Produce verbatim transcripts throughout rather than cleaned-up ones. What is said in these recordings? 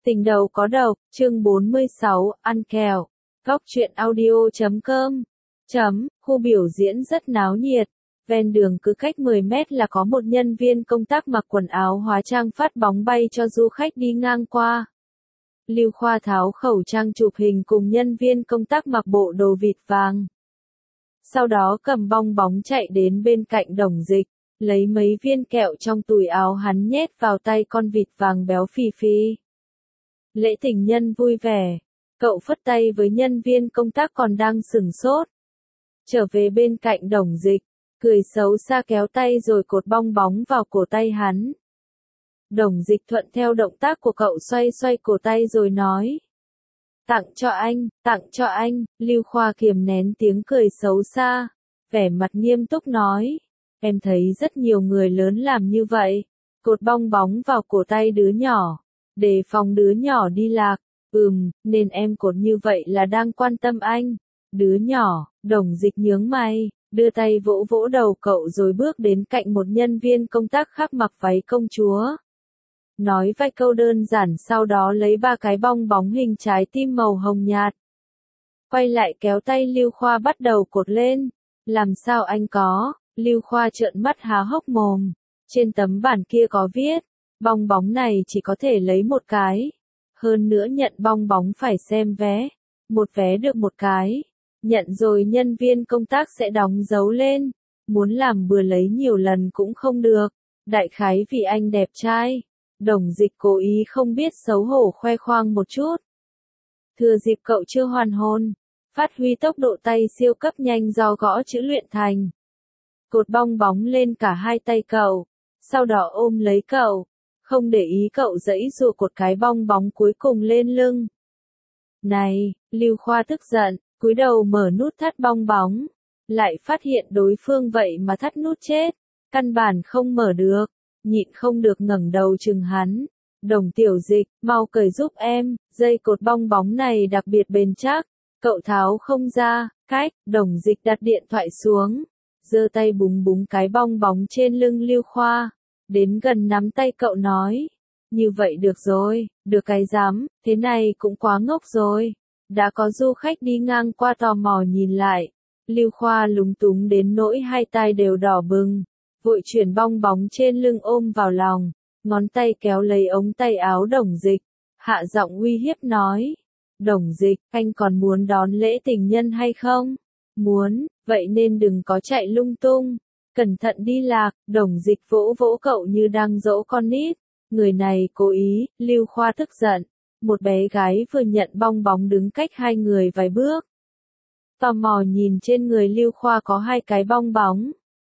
Tình đầu có độc, chương bốn mươi sáu, ăn kẹo. Góc truyện audio chấm com. Chấm, khu biểu diễn rất náo nhiệt. Ven đường cứ cách mười mét là có một nhân viên công tác mặc quần áo hóa trang phát bóng bay cho du khách đi ngang qua. Lưu Khoa tháo khẩu trang chụp hình cùng nhân viên công tác mặc bộ đồ vịt vàng. Sau đó cầm bong bóng chạy đến bên cạnh Đồng Dịch, lấy mấy viên kẹo trong túi áo hắn nhét vào tay con vịt vàng béo phì phì. Lễ tình nhân vui vẻ, cậu phất tay với nhân viên công tác còn đang sửng sốt. Trở về bên cạnh Đồng Dịch, cười xấu xa kéo tay rồi cột bong bóng vào cổ tay hắn. Đồng Dịch thuận theo động tác của cậu xoay xoay cổ tay rồi nói. Tặng cho anh, tặng cho anh, Lưu Khoa kiềm nén tiếng cười xấu xa, vẻ mặt nghiêm túc nói. Em thấy rất nhiều người lớn làm như vậy, cột bong bóng vào cổ tay đứa nhỏ, để phòng đứa nhỏ đi lạc. Ừm, nên em cột như vậy là đang quan tâm anh. Đứa nhỏ, Đồng Dịch nhướng mày, đưa tay vỗ vỗ đầu cậu rồi bước đến cạnh một nhân viên công tác khác mặc váy công chúa. Nói vài câu đơn giản sau đó lấy ba cái bong bóng hình trái tim màu hồng nhạt. Quay lại kéo tay Lưu Khoa bắt đầu cột lên. Làm sao anh có? Lưu Khoa trợn mắt há hốc mồm. Trên tấm bản kia có viết, bong bóng này chỉ có thể lấy một cái. Hơn nữa nhận bong bóng phải xem vé. Một vé được một cái. Nhận rồi nhân viên công tác sẽ đóng dấu lên. Muốn làm bừa lấy nhiều lần cũng không được. Đại khái vì anh đẹp trai. Đồng Dịch cố ý không biết xấu hổ khoe khoang một chút. Thừa dịp cậu chưa hoàn hồn, phát huy tốc độ tay siêu cấp nhanh do gõ chữ luyện thành. Cột bong bóng lên cả hai tay cậu, sau đó ôm lấy cậu, không để ý cậu giãy giụa cột cái bong bóng cuối cùng lên lưng. Này, Lưu Khoa tức giận, cúi đầu mở nút thắt bong bóng, lại phát hiện đối phương vậy mà thắt nút chết, căn bản không mở được. Nhịn không được ngẩng đầu chừng hắn. Đồng Tiểu Dịch, mau cởi giúp em, dây cột bong bóng này đặc biệt bền chắc. Cậu tháo không ra, cách, Đồng Dịch đặt điện thoại xuống. Giơ tay búng búng cái bong bóng trên lưng Lưu Khoa. Đến gần nắm tay cậu nói. Như vậy được rồi, được cái dám, thế này cũng quá ngốc rồi. Đã có du khách đi ngang qua tò mò nhìn lại. Lưu Khoa lúng túng đến nỗi hai tai đều đỏ bừng. Vội chuyển bong bóng trên lưng ôm vào lòng, ngón tay kéo lấy ống tay áo Đồng Dịch, hạ giọng uy hiếp nói. Đồng Dịch, anh còn muốn đón lễ tình nhân hay không? Muốn, vậy nên đừng có chạy lung tung, cẩn thận đi lạc. Đồng Dịch vỗ vỗ cậu như đang dỗ con nít, người này cố ý. Lưu Khoa tức giận, một bé gái vừa nhận bong bóng đứng cách hai người vài bước. Tò mò nhìn trên người Lưu Khoa có hai cái bong bóng.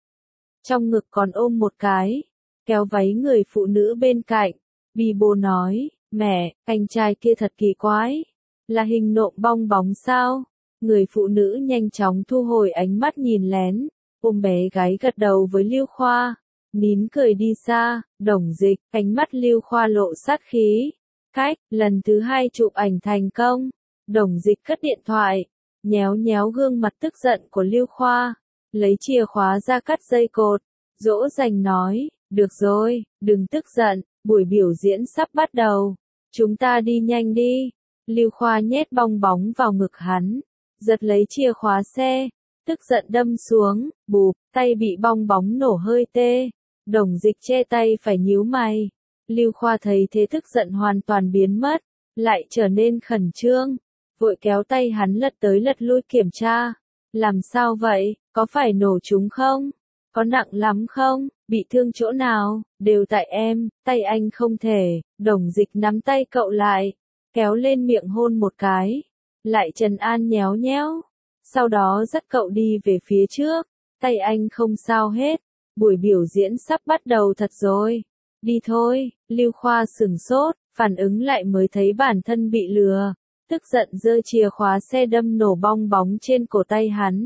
Trong ngực còn ôm một cái, kéo váy người phụ nữ bên cạnh, bi bô nói, mẹ, anh trai kia thật kỳ quái, là hình nộm bong bóng sao? Người phụ nữ nhanh chóng thu hồi ánh mắt nhìn lén, ôm bé gái gật đầu với Lưu Khoa, nín cười đi xa. Đồng Dịch, ánh mắt Lưu Khoa lộ sát khí, cách, lần thứ hai chụp ảnh thành công. Đồng Dịch cất điện thoại, nhéo nhéo gương mặt tức giận của Lưu Khoa. Lấy chìa khóa ra cắt dây cột, dỗ dành nói, được rồi, đừng tức giận, buổi biểu diễn sắp bắt đầu, chúng ta đi nhanh đi. Lưu Khoa nhét bong bóng vào ngực hắn, giật lấy chìa khóa xe, tức giận đâm xuống, bụp, tay bị bong bóng nổ hơi tê. Đồng Dịch che tay phải nhíu mày. Lưu Khoa thấy thế tức giận hoàn toàn biến mất, lại trở nên khẩn trương, vội kéo tay hắn lật tới lật lui kiểm tra. Làm sao vậy, có phải nổ chúng không? Có nặng lắm không? Bị thương chỗ nào? Đều tại em, tay anh không thể. Đồng Dịch nắm tay cậu lại, kéo lên miệng hôn một cái, lại trấn an nhéo nhéo. Sau đó dắt cậu đi về phía trước, tay anh không sao hết. Buổi biểu diễn sắp bắt đầu thật rồi. Đi thôi. Lưu Khoa sửng sốt, phản ứng lại mới thấy bản thân bị lừa. Tức giận giơ chìa khóa xe đâm nổ bong bóng trên cổ tay hắn.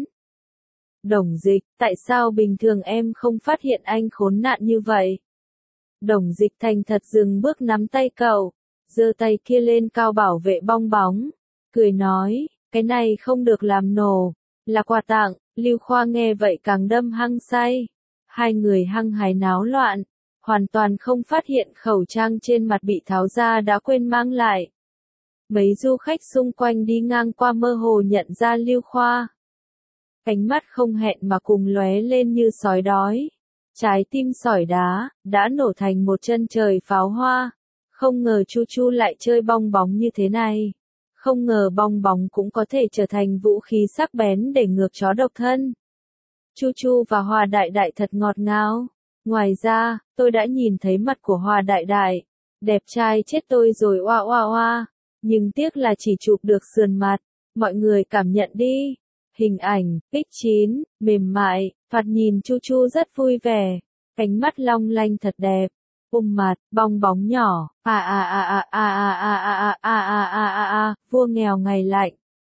Đồng Dịch, tại sao bình thường em không phát hiện anh khốn nạn như vậy? Đồng Dịch thành thật dừng bước nắm tay cậu, giơ tay kia lên cao bảo vệ bong bóng, cười nói, cái này không được làm nổ, là quà tặng. Lưu Khoa nghe vậy càng đâm hăng say. Hai người hăng hái náo loạn, hoàn toàn không phát hiện khẩu trang trên mặt bị tháo ra đã quên mang lại. Mấy du khách xung quanh đi ngang qua mơ hồ nhận ra Lưu Khoa. Ánh mắt không hẹn mà cùng lóe lên như sói đói. Trái tim sỏi đá, đã nổ thành một chân trời pháo hoa. Không ngờ Chu Chu lại chơi bong bóng như thế này. Không ngờ bong bóng cũng có thể trở thành vũ khí sắc bén để ngược chó độc thân. Chu Chu và Hòa Đại Đại thật ngọt ngào. Ngoài ra, tôi đã nhìn thấy mặt của Hòa Đại Đại. Đẹp trai chết tôi rồi oa oa oa. Nhưng tiếc là chỉ chụp được sườn mặt. Mọi người cảm nhận đi. Hình ảnh, ích chín, mềm mại, thoạt nhìn Chu Chu rất vui vẻ. Cánh mắt long lanh thật đẹp. Ôm mặt, bong bóng nhỏ, a a a a a a a a a a a a a, vua nghèo ngày lạnh.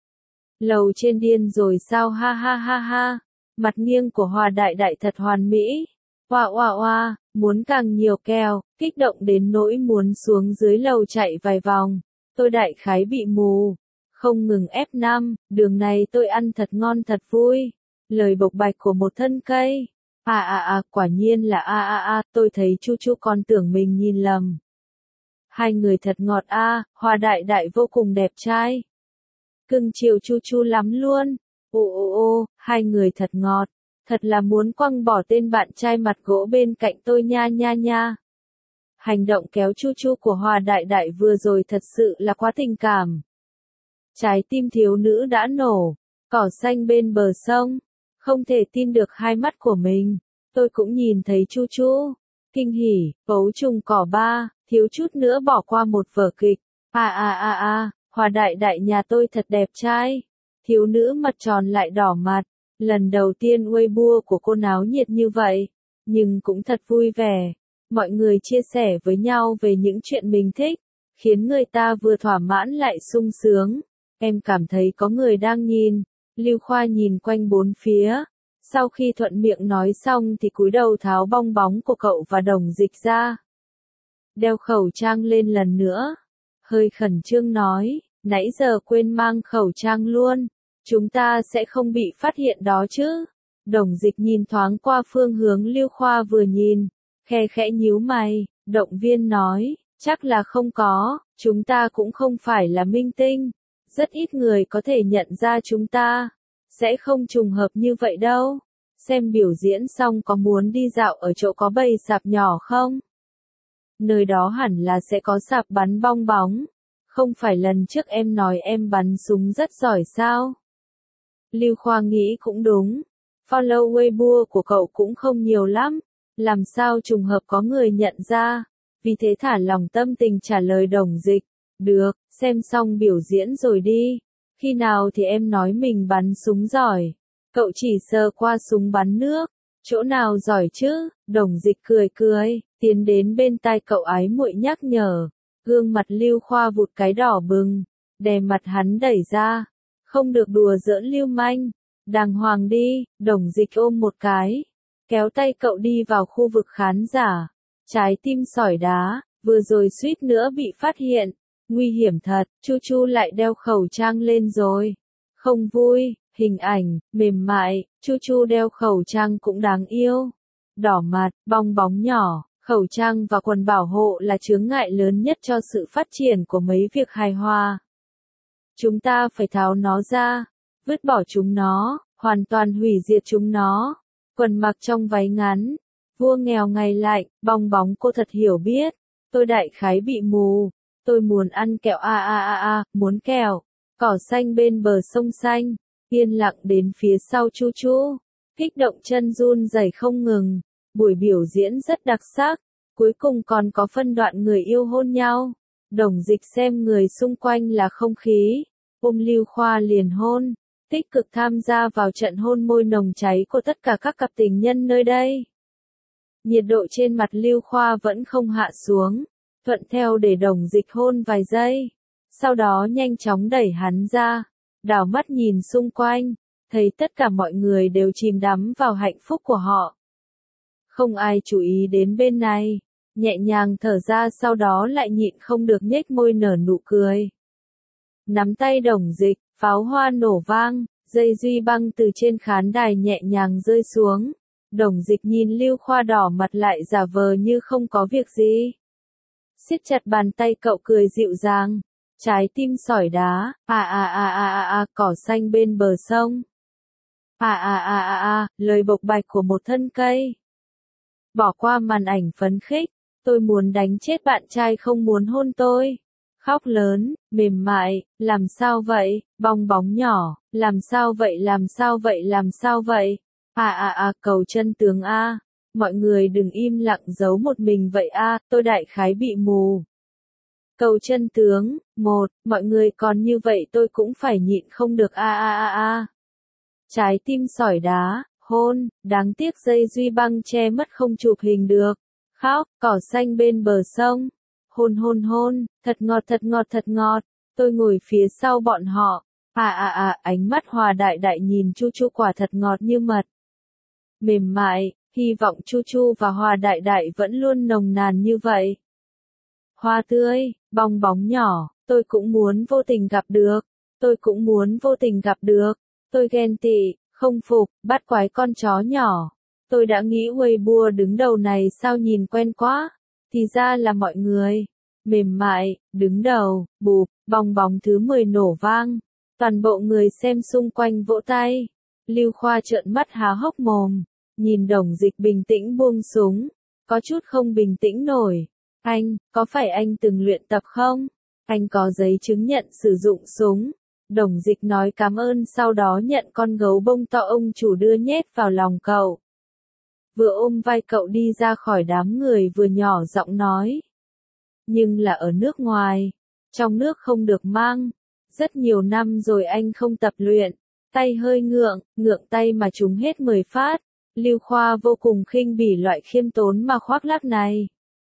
Lầu trên điên rồi sao ha ha ha ha. Mặt nghiêng của Hòa Đại Đại thật hoàn mỹ. Oa oa oa, muốn càng nhiều keo, kích động đến nỗi muốn xuống dưới lầu chạy vài vòng. Tôi đại khái bị mù. Không ngừng ép năm, đường này tôi ăn thật ngon thật vui. Lời bộc bạch của một thân cây. À à à, quả nhiên là a a a, tôi thấy Chu Chu còn tưởng mình nhìn lầm. Hai người thật ngọt a, à, Hòa Đại Đại vô cùng đẹp trai. Cưng chiều Chu Chu lắm luôn. Ô ô ô, hai người thật ngọt. Thật là muốn quăng bỏ tên bạn trai mặt gỗ bên cạnh tôi nha nha nha. Hành động kéo Chu Chu của Hòa Đại Đại vừa rồi thật sự là quá tình cảm. Trái tim thiếu nữ đã nổ. Cỏ xanh bên bờ sông. Không thể tin được hai mắt của mình. Tôi cũng nhìn thấy Chu Chu. Kinh hỉ, Gấu Trùng Cỏ ba, thiếu chút nữa bỏ qua một vở kịch. À à à à, Hòa Đại Đại nhà tôi thật đẹp trai. Thiếu nữ mặt tròn lại đỏ mặt. Lần đầu tiên Weibo của cô náo nhiệt như vậy. Nhưng cũng thật vui vẻ. Mọi người chia sẻ với nhau về những chuyện mình thích. Khiến người ta vừa thỏa mãn lại sung sướng. Em cảm thấy có người đang nhìn. Lưu Khoa nhìn quanh bốn phía. Sau khi thuận miệng nói xong thì cúi đầu tháo bong bóng của cậu và Đồng Dịch ra. Đeo khẩu trang lên lần nữa. Hơi khẩn trương nói, nãy giờ quên mang khẩu trang luôn. Chúng ta sẽ không bị phát hiện đó chứ. Đồng Dịch nhìn thoáng qua phương hướng Lưu Khoa vừa nhìn. Khe khẽ nhíu mày, động viên nói, chắc là không có, chúng ta cũng không phải là minh tinh. Rất ít người có thể nhận ra chúng ta. Sẽ không trùng hợp như vậy đâu. Xem biểu diễn xong có muốn đi dạo ở chỗ có bầy sạp nhỏ không? Nơi đó hẳn là sẽ có sạp bắn bong bóng. Không phải lần trước em nói em bắn súng rất giỏi sao? Lưu Khoa nghĩ cũng đúng. Follow Weibo của cậu cũng không nhiều lắm. Làm sao trùng hợp có người nhận ra? Vì thế thả lòng tâm tình trả lời Đồng Dịch. Được, xem xong biểu diễn rồi đi. Khi nào thì em nói mình bắn súng giỏi. Cậu chỉ sờ qua súng bắn nước. Chỗ nào giỏi chứ? Đồng Dịch cười cười, tiến đến bên tai cậu ái muội nhắc nhở. Gương mặt Lưu Khoa vụt cái đỏ bừng. Đè mặt hắn đẩy ra. Không được đùa giỡn lưu manh. Đàng hoàng đi. Đồng Dịch ôm một cái. Kéo tay cậu đi vào khu vực khán giả. Trái tim sỏi đá. Vừa rồi suýt nữa bị phát hiện. Nguy hiểm thật, Chu Chu lại đeo khẩu trang lên rồi. Không vui, hình ảnh, mềm mại, Chu Chu đeo khẩu trang cũng đáng yêu. Đỏ mặt, bong bóng nhỏ, khẩu trang và quần bảo hộ là chướng ngại lớn nhất cho sự phát triển của mấy việc hài hòa. Chúng ta phải tháo nó ra, vứt bỏ chúng nó, hoàn toàn hủy diệt chúng nó. Quần mặc trong váy ngắn, vua nghèo ngày lạnh, bong bóng cô thật hiểu biết. Tôi đại khái bị mù. Tôi muốn ăn kẹo a a a a, muốn kẹo. Cỏ xanh bên bờ sông xanh, yên lặng đến phía sau Chu Chu. Kích động chân run rẩy không ngừng. Buổi biểu diễn rất đặc sắc. Cuối cùng còn có phân đoạn người yêu hôn nhau. Đồng Dịch xem người xung quanh là không khí. Ôm Lưu Khoa liền hôn. Tích cực tham gia vào trận hôn môi nồng cháy của tất cả các cặp tình nhân nơi đây. Nhiệt độ trên mặt Lưu Khoa vẫn không hạ xuống. Thuận theo để Đồng Dịch hôn vài giây. Sau đó nhanh chóng đẩy hắn ra. Đảo mắt nhìn xung quanh. Thấy tất cả mọi người đều chìm đắm vào hạnh phúc của họ. Không ai chú ý đến bên này. Nhẹ nhàng thở ra sau đó lại nhịn không được nhếch môi nở nụ cười. Nắm tay Đồng Dịch, pháo hoa nổ vang. Dây duy băng từ trên khán đài nhẹ nhàng rơi xuống. Đồng Dịch nhìn Lưu Khoa đỏ mặt lại giả vờ như không có việc gì. Siết chặt bàn tay cậu cười dịu dàng. Trái tim sỏi đá, à à à à à à, cỏ xanh bên bờ sông. À à à à à, lời bộc bạch của một thân cây. Bỏ qua màn ảnh phấn khích, tôi muốn đánh chết bạn trai không muốn hôn tôi. Khóc lớn, mềm mại, làm sao vậy, bong bóng nhỏ, làm sao vậy làm sao vậy làm sao vậy. À à à, cầu chân tướng a. Mọi người đừng im lặng giấu một mình vậy a, tôi đại khái bị mù. Cầu chân tướng, một, mọi người còn như vậy tôi cũng phải nhịn không được a a a a. Trái tim sỏi đá, hôn, đáng tiếc dây duy băng che mất không chụp hình được. Khóc, cỏ xanh bên bờ sông. Hôn hôn hôn, thật ngọt thật ngọt thật ngọt. Tôi ngồi phía sau bọn họ. À à à, ánh mắt Hòa Đại Đại nhìn Chu Chu quả thật ngọt như mật. Mềm mại, hy vọng Chu Chu và Hòa Đại Đại vẫn luôn nồng nàn như vậy. Hoa tươi, bong bóng nhỏ, tôi cũng muốn vô tình gặp được. Tôi cũng muốn vô tình gặp được. Tôi ghen tị, không phục, bắt quái con chó nhỏ. Tôi đã nghĩ Weibo đứng đầu này sao nhìn quen quá. Thì ra là mọi người. Mềm mại, đứng đầu, bụp, bong bóng thứ mười nổ vang. Toàn bộ người xem xung quanh vỗ tay. Lưu Khoa trợn mắt há hốc mồm. Nhìn Đồng Dịch bình tĩnh buông súng. Có chút không bình tĩnh nổi. Anh, có phải anh từng luyện tập không? Anh có giấy chứng nhận sử dụng súng. Đồng Dịch nói cảm ơn sau đó nhận con gấu bông to ông chủ đưa nhét vào lòng cậu. Vừa ôm vai cậu đi ra khỏi đám người vừa nhỏ giọng nói. Nhưng là ở nước ngoài. Trong nước không được mang. Rất nhiều năm rồi anh không tập luyện. Tay hơi ngượng, ngượng tay mà trúng hết mười phát. Lưu Khoa vô cùng khinh bỉ loại khiêm tốn mà khoác lác này.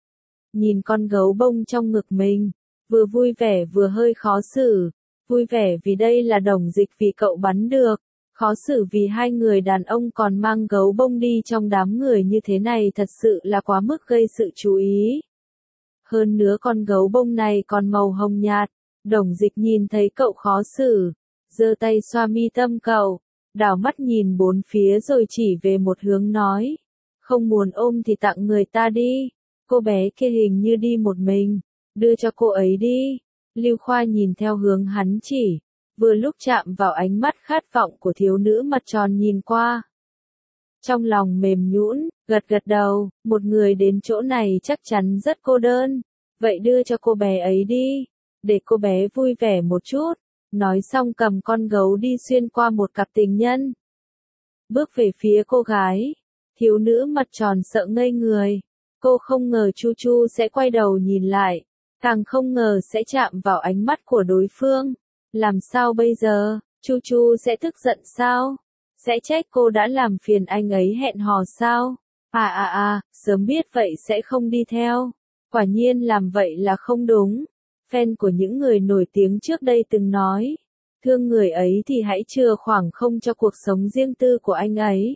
Nhìn con gấu bông trong ngực mình. Vừa vui vẻ vừa hơi khó xử. Vui vẻ vì đây là Đồng Dịch vì cậu bắn được. Khó xử vì hai người đàn ông còn mang gấu bông đi trong đám người như thế này thật sự là quá mức gây sự chú ý. Hơn nữa con gấu bông này còn màu hồng nhạt. Đồng Dịch nhìn thấy cậu khó xử. Giơ tay xoa mi tâm cậu. Đảo mắt nhìn bốn phía rồi chỉ về một hướng nói. Không muốn ôm thì tặng người ta đi. Cô bé kia hình như đi một mình. Đưa cho cô ấy đi. Lưu Khoa nhìn theo hướng hắn chỉ. Vừa lúc chạm vào ánh mắt khát vọng của thiếu nữ mặt tròn nhìn qua. Trong lòng mềm nhũn, gật gật đầu, một người đến chỗ này chắc chắn rất cô đơn. Vậy đưa cho cô bé ấy đi. Để cô bé vui vẻ một chút. Nói xong cầm con gấu đi xuyên qua một cặp tình nhân. Bước về phía cô gái. Thiếu nữ mặt tròn sợ ngây người. Cô không ngờ Chu Chu sẽ quay đầu nhìn lại. Càng không ngờ sẽ chạm vào ánh mắt của đối phương. Làm sao bây giờ? Chu Chu sẽ tức giận sao? Sẽ trách cô đã làm phiền anh ấy hẹn hò sao? À à à, sớm biết vậy sẽ không đi theo. Quả nhiên làm vậy là không đúng. Fan của những người nổi tiếng trước đây từng nói. Thương người ấy thì hãy chừa khoảng không cho cuộc sống riêng tư của anh ấy.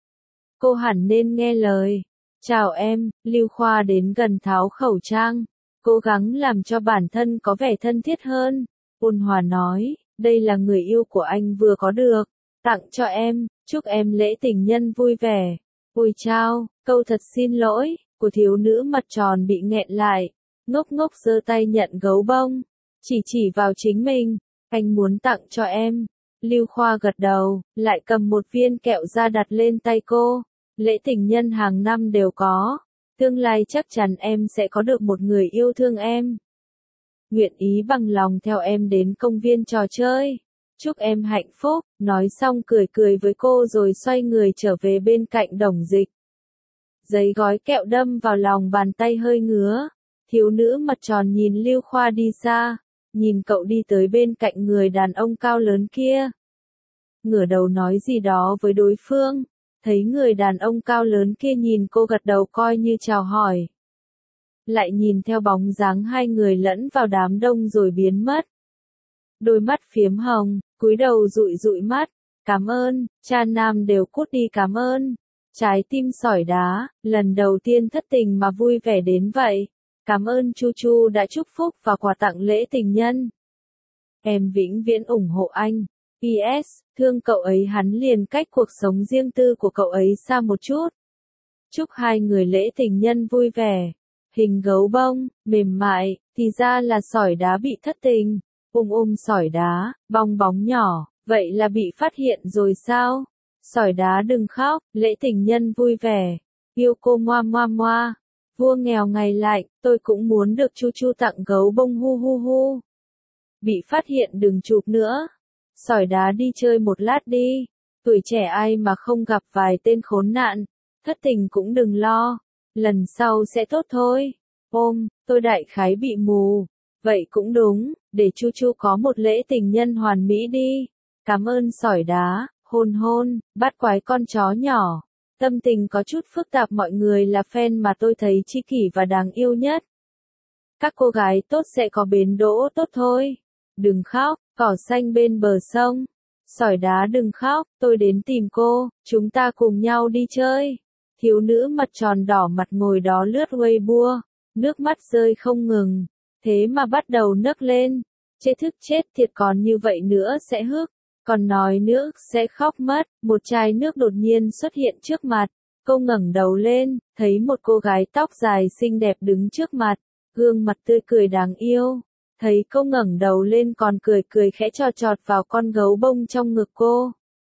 Cô hẳn nên nghe lời. Chào em, Lưu Khoa đến gần tháo khẩu trang. Cố gắng làm cho bản thân có vẻ thân thiết hơn. Ôn hòa nói, đây là người yêu của anh vừa có được. Tặng cho em, chúc em lễ tình nhân vui vẻ. Ôi chao, câu thật xin lỗi, của thiếu nữ mặt tròn bị nghẹn lại. Ngốc ngốc giơ tay nhận gấu bông. Chỉ chỉ vào chính mình, anh muốn tặng cho em. Lưu Khoa gật đầu, lại cầm một viên kẹo ra đặt lên tay cô. Lễ tình nhân hàng năm đều có. Tương lai chắc chắn em sẽ có được một người yêu thương em. Nguyện ý bằng lòng theo em đến công viên trò chơi. Chúc em hạnh phúc, nói xong cười cười với cô rồi xoay người trở về bên cạnh Đồng Dịch. Giấy gói kẹo đâm vào lòng bàn tay hơi ngứa. Thiếu nữ mặt tròn nhìn Lưu Khoa đi xa, nhìn cậu đi tới bên cạnh người đàn ông cao lớn kia. Ngửa đầu nói gì đó với đối phương, thấy người đàn ông cao lớn kia nhìn cô gật đầu coi như chào hỏi. Lại nhìn theo bóng dáng hai người lẫn vào đám đông rồi biến mất. Đôi mắt phiếm hồng, cúi đầu dụi dụi mắt, cảm ơn, cha nam đều cút đi cảm ơn. Trái tim sỏi đá, lần đầu tiên thất tình mà vui vẻ đến vậy. Cảm ơn Chu Chu đã chúc phúc và quà tặng lễ tình nhân. Em vĩnh viễn ủng hộ anh. pê ét, thương cậu ấy hắn liền cách cuộc sống riêng tư của cậu ấy xa một chút. Chúc hai người lễ tình nhân vui vẻ. Hình gấu bông, mềm mại, thì ra là sỏi đá bị thất tình. Ôm ôm sỏi đá, bong bóng nhỏ, vậy là bị phát hiện rồi sao? Sỏi đá đừng khóc, lễ tình nhân vui vẻ. Yêu cô moa moa moa. Vua nghèo ngày lạnh, tôi cũng muốn được chu chu tặng gấu bông hu hu hu. Bị phát hiện đừng chụp nữa. Sỏi đá đi chơi một lát đi. Tuổi trẻ ai mà không gặp vài tên khốn nạn. Thất tình cũng đừng lo. Lần sau sẽ tốt thôi. Ôm, tôi đại khái bị mù. Vậy cũng đúng, để chu chu có một lễ tình nhân hoàn mỹ đi. Cảm ơn sỏi đá, hôn hôn, bắt quái con chó nhỏ. Tâm tình có chút phức tạp, mọi người là fan mà tôi thấy tri kỷ và đáng yêu nhất. Các cô gái tốt sẽ có bến đỗ tốt thôi. Đừng khóc, cỏ xanh bên bờ sông. Sỏi đá đừng khóc, tôi đến tìm cô, chúng ta cùng nhau đi chơi. Thiếu nữ mặt tròn đỏ mặt ngồi đó lướt Weibo, nước mắt rơi không ngừng. Thế mà bắt đầu nấc lên. Chê thức chết thiệt, còn như vậy nữa sẽ hức. Còn nói nữa sẽ khóc mất. Một chai nước đột nhiên xuất hiện trước mặt. Cô ngẩng đầu lên, thấy một cô gái tóc dài xinh đẹp đứng trước mặt. Gương mặt tươi cười đáng yêu. Thấy cô ngẩng đầu lên còn cười cười khẽ chọt chọt vào con gấu bông trong ngực cô.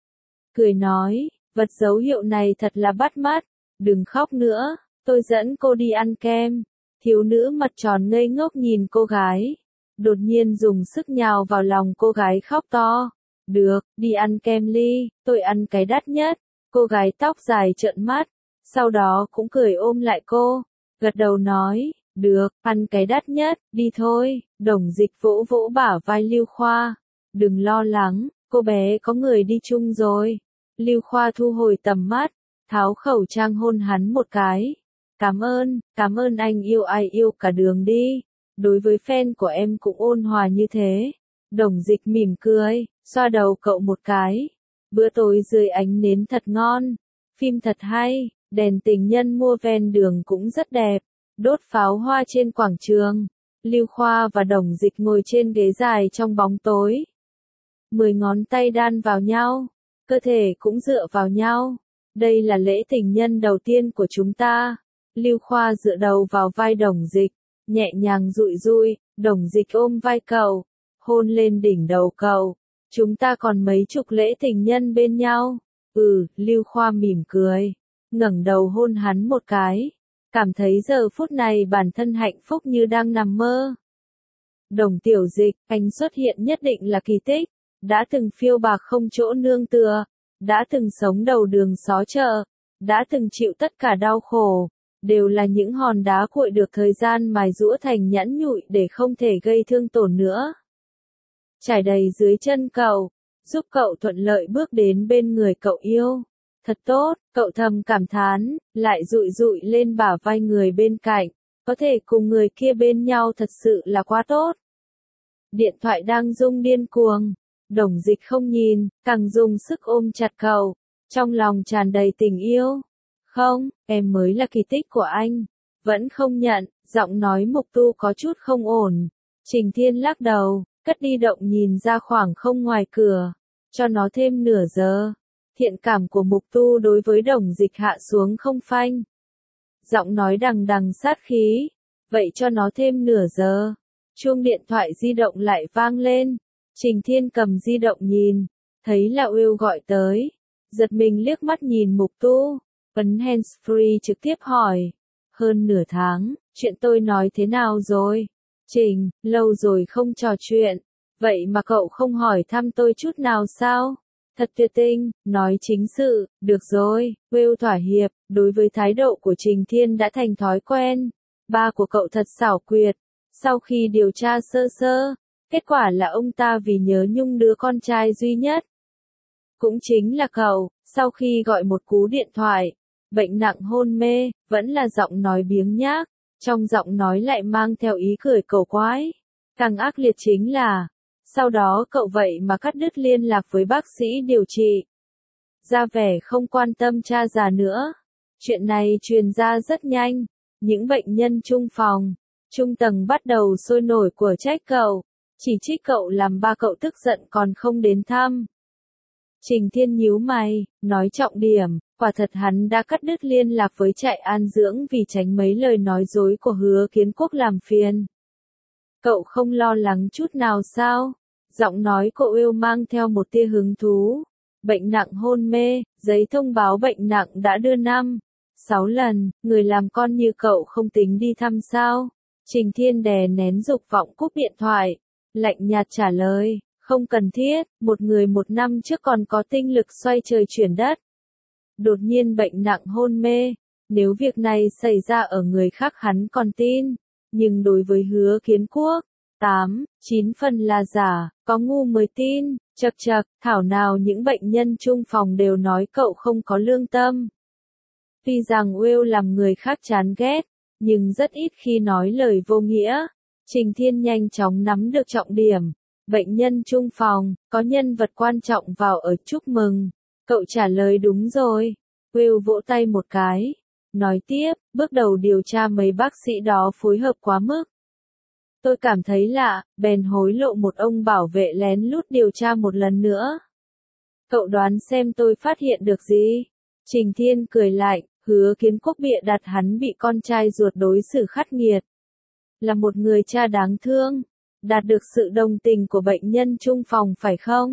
Cười nói, vật dấu hiệu này thật là bắt mắt. Đừng khóc nữa, tôi dẫn cô đi ăn kem. Thiếu nữ mặt tròn ngây ngốc nhìn cô gái. Đột nhiên dùng sức nhào vào lòng cô gái khóc to. Được, đi ăn kem ly, tôi ăn cái đắt nhất. Cô gái tóc dài trợn mắt. Sau đó cũng cười ôm lại cô. Gật đầu nói, được, ăn cái đắt nhất, đi thôi. Đồng Dịch vỗ vỗ bả vai Lưu Khoa. Đừng lo lắng, cô bé có người đi chung rồi. Lưu Khoa thu hồi tầm mắt, tháo khẩu trang hôn hắn một cái. Cảm ơn, cảm ơn anh yêu ai yêu cả đường đi. Đối với fan của em cũng ôn hòa như thế. Đồng Dịch mỉm cười, xoa đầu cậu một cái. Bữa tối dưới ánh nến thật ngon. Phim thật hay, đèn tình nhân mua ven đường cũng rất đẹp. Đốt pháo hoa trên quảng trường. Lưu Khoa và Đồng Dịch ngồi trên ghế dài trong bóng tối. Mười ngón tay đan vào nhau. Cơ thể cũng dựa vào nhau. Đây là lễ tình nhân đầu tiên của chúng ta. Lưu Khoa dựa đầu vào vai Đồng Dịch, nhẹ nhàng dụi dụi. Đồng Dịch ôm vai cậu, hôn lên đỉnh đầu cậu. Chúng ta còn mấy chục lễ tình nhân bên nhau. Ừ, Lưu Khoa mỉm cười, ngẩng đầu hôn hắn một cái. Cảm thấy giờ phút này bản thân hạnh phúc như đang nằm mơ. Đồng Tiểu Dịch, anh xuất hiện nhất định là kỳ tích. Đã từng phiêu bạc không chỗ nương tựa. Đã từng sống đầu đường xó chợ. Đã từng chịu tất cả đau khổ. Đều là những hòn đá cuội được thời gian mài giũa thành nhẵn nhụi để không thể gây thương tổn nữa. Trải đầy dưới chân cậu, giúp cậu thuận lợi bước đến bên người cậu yêu. Thật tốt, cậu thầm cảm thán, lại dụi dụi lên bả vai người bên cạnh. Có thể cùng người kia bên nhau thật sự là quá tốt. Điện thoại đang rung điên cuồng. Đồng Dịch không nhìn, càng dùng sức ôm chặt cậu. Trong lòng tràn đầy tình yêu. Không, em mới là kỳ tích của anh. Vẫn không nhận, giọng nói Mục Tu có chút không ổn. Trình Thiên lắc đầu, cất đi động nhìn ra khoảng không ngoài cửa. Cho nó thêm nửa giờ. Thiện cảm của Mục Tu đối với Đồng Dịch hạ xuống không phanh. Giọng nói đằng đằng sát khí. Vậy cho nó thêm nửa giờ. Chuông điện thoại di động lại vang lên. Trình Thiên cầm di động nhìn. Thấy là Will gọi tới. Giật mình liếc mắt nhìn Mục Tu. Ấn handsfree trực tiếp hỏi. Hơn nửa tháng, chuyện tôi nói thế nào rồi? Trình, lâu rồi không trò chuyện. Vậy mà cậu không hỏi thăm tôi chút nào sao? Thật tuyệt tình, nói chính sự, được rồi. Will thỏa hiệp, đối với thái độ của Trình Thiên đã thành thói quen. Ba của cậu thật xảo quyệt. Sau khi điều tra sơ sơ, kết quả là ông ta vì nhớ nhung đứa con trai duy nhất. Cũng chính là cậu, sau khi gọi một cú điện thoại, bệnh nặng hôn mê, vẫn là giọng nói biếng nhác, trong giọng nói lại mang theo ý cười cầu quái. Càng ác liệt chính là, sau đó cậu vậy mà cắt đứt liên lạc với bác sĩ điều trị. Ra vẻ không quan tâm cha già nữa. Chuyện này truyền ra rất nhanh, những bệnh nhân chung phòng, trung tầng bắt đầu sôi nổi của trách cậu, chỉ trích cậu làm ba cậu tức giận còn không đến thăm. Trình Thiên nhíu mày, nói trọng điểm, quả thật hắn đã cắt đứt liên lạc với trại an dưỡng vì tránh mấy lời nói dối của Hứa Kiến Quốc làm phiền. Cậu không lo lắng chút nào sao? Giọng nói của Will mang theo một tia hứng thú. Bệnh nặng hôn mê, giấy thông báo bệnh nặng đã đưa năm, sáu lần, người làm con như cậu không tính đi thăm sao? Trình Thiên đè nén dục vọng cúp điện thoại, lạnh nhạt trả lời, không cần thiết, một người một năm trước còn có tinh lực xoay trời chuyển đất. Đột nhiên bệnh nặng hôn mê, nếu việc này xảy ra ở người khác hắn còn tin, nhưng đối với Hứa Kiến Quốc, tám, chín phần là giả, có ngu mới tin, chậc chậc, thảo nào những bệnh nhân chung phòng đều nói cậu không có lương tâm. Tuy rằng Will làm người khác chán ghét, nhưng rất ít khi nói lời vô nghĩa. Trình Thiên nhanh chóng nắm được trọng điểm. Bệnh nhân chung phòng, có nhân vật quan trọng vào ở chúc mừng. Cậu trả lời đúng rồi. Will vỗ tay một cái. Nói tiếp, bước đầu điều tra mấy bác sĩ đó phối hợp quá mức. Tôi cảm thấy lạ, bèn hối lộ một ông bảo vệ lén lút điều tra một lần nữa. Cậu đoán xem tôi phát hiện được gì? Trình Thiên cười lạnh, Hứa Kiến Quốc bịa đặt hắn bị con trai ruột đối xử khắc nghiệt. Là một người cha đáng thương, đạt được sự đồng tình của bệnh nhân chung phòng phải không?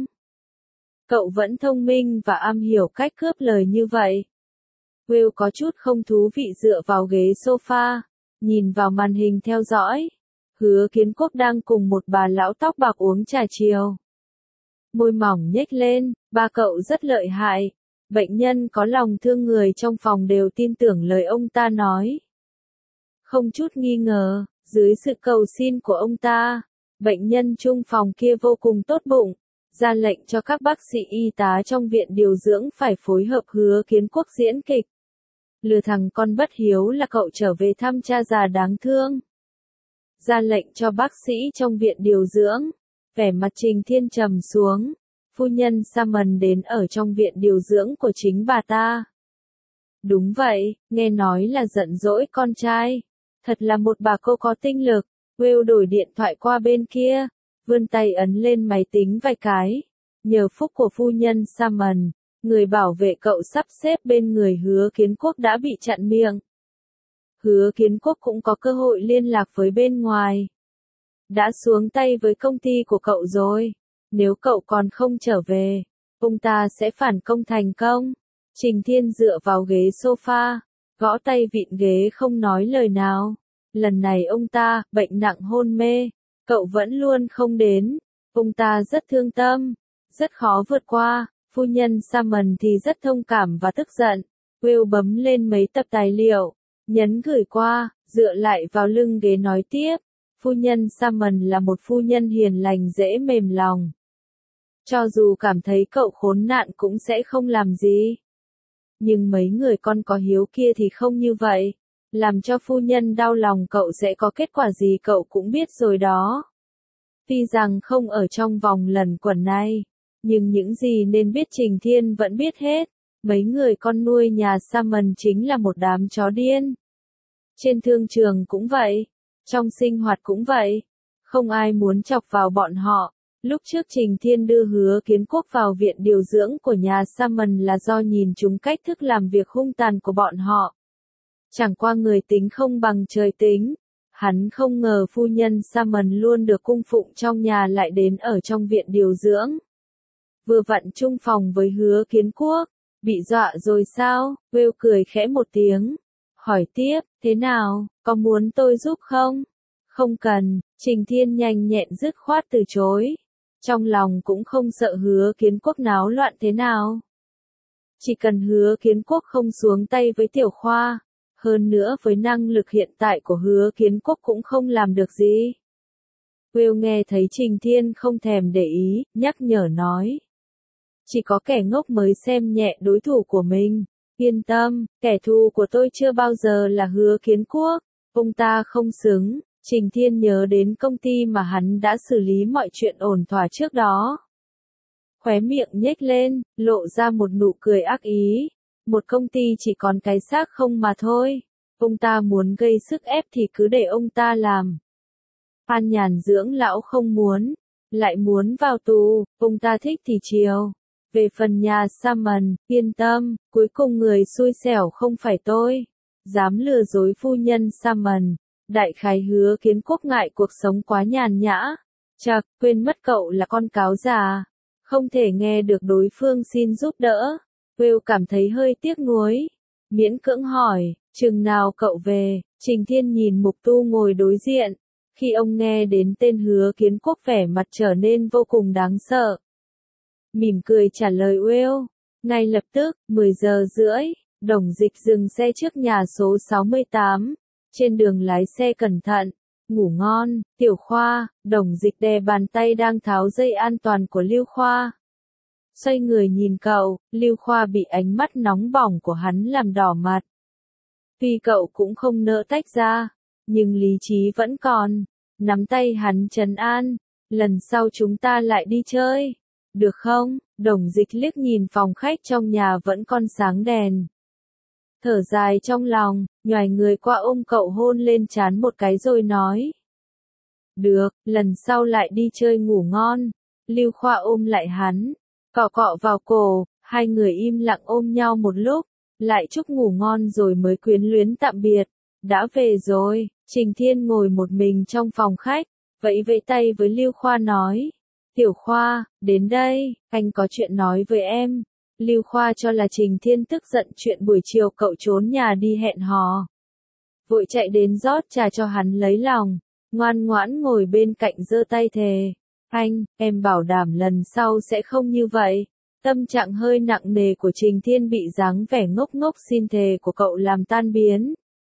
Cậu vẫn thông minh và am hiểu cách cướp lời như vậy. Will có chút không thú vị dựa vào ghế sofa, nhìn vào màn hình theo dõi. Hứa Kiến Quốc đang cùng một bà lão tóc bạc uống trà chiều. Môi mỏng nhếch lên, ba cậu rất lợi hại. Bệnh nhân có lòng thương người trong phòng đều tin tưởng lời ông ta nói. Không chút nghi ngờ, dưới sự cầu xin của ông ta, bệnh nhân chung phòng kia vô cùng tốt bụng, ra lệnh cho các bác sĩ y tá trong viện điều dưỡng phải phối hợp Hứa Kiến Quốc diễn kịch. Lừa thằng con bất hiếu là cậu trở về thăm cha già đáng thương. Ra lệnh cho bác sĩ trong viện điều dưỡng, vẻ mặt Trình Thiên trầm xuống. Phu nhân Salmon đến ở trong viện điều dưỡng của chính bà ta. Đúng vậy, nghe nói là giận dỗi con trai. Thật là một bà cô có tinh lực. Will đổi điện thoại qua bên kia, vươn tay ấn lên máy tính vài cái. Nhờ phúc của phu nhân Salmon, người bảo vệ cậu sắp xếp bên người Hứa Kiến Quốc đã bị chặn miệng. Hứa Kiến Quốc cũng có cơ hội liên lạc với bên ngoài. Đã xuống tay với công ty của cậu rồi. Nếu cậu còn không trở về, ông ta sẽ phản công thành công. Trình Thiên dựa vào ghế sofa, gõ tay vịn ghế không nói lời nào. Lần này ông ta, bệnh nặng hôn mê, cậu vẫn luôn không đến. Ông ta rất thương tâm, rất khó vượt qua. Phu nhân Salmon thì rất thông cảm và tức giận. Will bấm lên mấy tập tài liệu, nhấn gửi qua, dựa lại vào lưng ghế nói tiếp. Phu nhân Salmon là một phu nhân hiền lành dễ mềm lòng. Cho dù cảm thấy cậu khốn nạn cũng sẽ không làm gì. Nhưng mấy người con có hiếu kia thì không như vậy. Làm cho phu nhân đau lòng cậu sẽ có kết quả gì cậu cũng biết rồi đó. Tuy rằng không ở trong vòng lần quẩn này, nhưng những gì nên biết Trình Thiên vẫn biết hết. Mấy người con nuôi nhà Salmon chính là một đám chó điên. Trên thương trường cũng vậy, trong sinh hoạt cũng vậy. Không ai muốn chọc vào bọn họ. Lúc trước Trình Thiên đưa Hứa Kiến Quốc vào viện điều dưỡng của nhà Salmon là do nhìn chúng cách thức làm việc hung tàn của bọn họ. Chẳng qua người tính không bằng trời tính. Hắn không ngờ phu nhân Salmon luôn được cung phụng trong nhà lại đến ở trong viện điều dưỡng. Vừa vặn chung phòng với Hứa Kiến Quốc. Bị dọa rồi sao? Will cười khẽ một tiếng. Hỏi tiếp, thế nào, có muốn tôi giúp không? Không cần, Trình Thiên nhanh nhẹn dứt khoát từ chối. Trong lòng cũng không sợ Hứa Kiến Quốc náo loạn thế nào. Chỉ cần Hứa Kiến Quốc không xuống tay với Tiểu Khoa. Hơn nữa với năng lực hiện tại của Hứa Kiến Quốc cũng không làm được gì. Will nghe thấy Trình Thiên không thèm để ý, nhắc nhở nói. Chỉ có kẻ ngốc mới xem nhẹ đối thủ của mình. Yên tâm, kẻ thù của tôi chưa bao giờ là Hứa Kiến Quốc. Ông ta không xứng. Trình Thiên nhớ đến công ty mà hắn đã xử lý mọi chuyện ổn thỏa trước đó. Khóe miệng nhếch lên, lộ ra một nụ cười ác ý. Một công ty chỉ còn cái xác không mà thôi. Ông ta muốn gây sức ép thì cứ để ông ta làm. An nhàn dưỡng lão không muốn, lại muốn vào tù, ông ta thích thì chiều. Về phần nhà Salmon, yên tâm, cuối cùng người xui xẻo không phải tôi. Dám lừa dối phu nhân Salmon. Đại khái hứa kiến quốc ngại cuộc sống quá nhàn nhã. Chậc, quên mất cậu là con cáo già. Không thể nghe được đối phương xin giúp đỡ. Will cảm thấy hơi tiếc nuối. Miễn cưỡng hỏi, chừng nào cậu về? Trình Thiên nhìn Mục Tu ngồi đối diện. Khi ông nghe đến tên hứa kiến quốc vẻ mặt trở nên vô cùng đáng sợ. Mỉm cười trả lời Will. Ngay lập tức, mười giờ rưỡi, Đồng Dịch dừng xe trước nhà số sáu mươi tám. Trên đường lái xe cẩn thận. Ngủ ngon, Tiểu Khoa. Đồng Dịch đè bàn tay đang tháo dây an toàn của Lưu Khoa. Xoay người nhìn cậu, Lưu Khoa bị ánh mắt nóng bỏng của hắn làm đỏ mặt. Tuy cậu cũng không nỡ tách ra, nhưng lý trí vẫn còn. Nắm tay hắn trấn an, lần sau chúng ta lại đi chơi, được không? Đồng Dịch liếc nhìn phòng khách trong nhà vẫn còn sáng đèn. Thở dài trong lòng, nhoài người qua ôm cậu hôn lên trán một cái rồi nói. Được, lần sau lại đi chơi ngủ ngon. Lưu Khoa ôm lại hắn, cọ cọ vào cổ, hai người im lặng ôm nhau một lúc, lại chúc ngủ ngon rồi mới quyến luyến tạm biệt. Đã về rồi, Trình Thiên ngồi một mình trong phòng khách, vẫy vẫy tay với Lưu Khoa nói. Tiểu Khoa, đến đây, anh có chuyện nói với em. Lưu Khoa cho là Trình Thiên tức giận chuyện buổi chiều cậu trốn nhà đi hẹn hò. Vội chạy đến rót trà cho hắn lấy lòng, ngoan ngoãn ngồi bên cạnh giơ tay thề. Anh, em bảo đảm lần sau sẽ không như vậy. Tâm trạng hơi nặng nề của Trình Thiên bị dáng vẻ ngốc ngốc xin thề của cậu làm tan biến.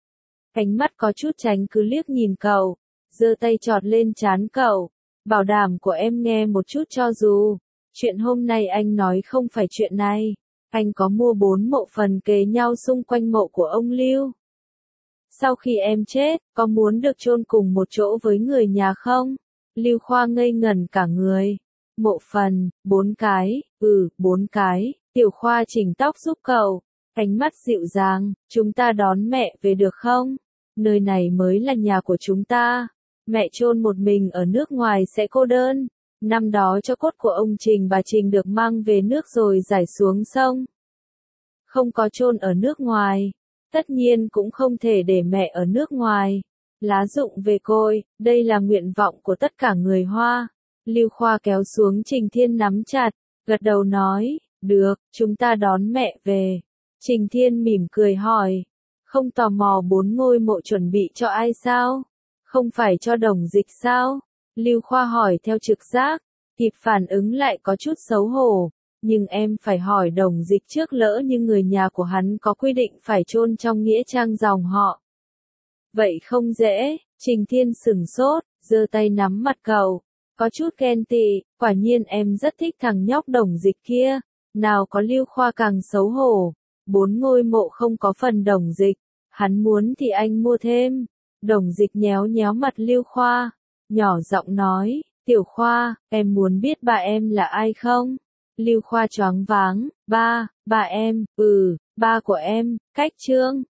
Ánh mắt có chút tránh cứ liếc nhìn cậu, giơ tay chọt lên trán cậu. Bảo đảm của em nghe một chút cho dù. Chuyện hôm nay anh nói không phải chuyện này. Anh có mua bốn mộ phần kề nhau xung quanh mộ của ông Lưu. Sau khi em chết, có muốn được chôn cùng một chỗ với người nhà không? Lưu Khoa ngây ngẩn cả người. Mộ phần, bốn cái, ừ, bốn cái. Tiểu Khoa chỉnh tóc giúp cậu. Ánh mắt dịu dàng, chúng ta đón mẹ về được không? Nơi này mới là nhà của chúng ta. Mẹ chôn một mình ở nước ngoài sẽ cô đơn. Năm đó cho cốt của ông Trình bà Trình được mang về nước rồi giải xuống sông. Không có chôn ở nước ngoài. Tất nhiên cũng không thể để mẹ ở nước ngoài. Lá rụng về cội, đây là nguyện vọng của tất cả người Hoa. Lưu Khoa kéo xuống Trình Thiên nắm chặt, gật đầu nói, được, chúng ta đón mẹ về. Trình Thiên mỉm cười hỏi, không tò mò bốn ngôi mộ chuẩn bị cho ai sao? Không phải cho Đồng Dịch sao? Lưu Khoa hỏi theo trực giác, kịp phản ứng lại có chút xấu hổ. Nhưng em phải hỏi Đồng Dịch trước, lỡ như người nhà của hắn có quy định phải chôn trong nghĩa trang dòng họ. Vậy không dễ. Trình Thiên sửng sốt, giơ tay nắm mặt cậu. Có chút ghen tị, quả nhiên em rất thích thằng nhóc Đồng Dịch kia. Nào có Lưu Khoa càng xấu hổ. Bốn ngôi mộ không có phần Đồng Dịch. Hắn muốn thì anh mua thêm. Đồng Dịch nhéo nhéo mặt Lưu Khoa. Nhỏ giọng nói, Tiểu Khoa, em muốn biết ba em là ai không? Lưu Khoa choáng váng, ba, ba em, ừ, ba của em, Cách Trương.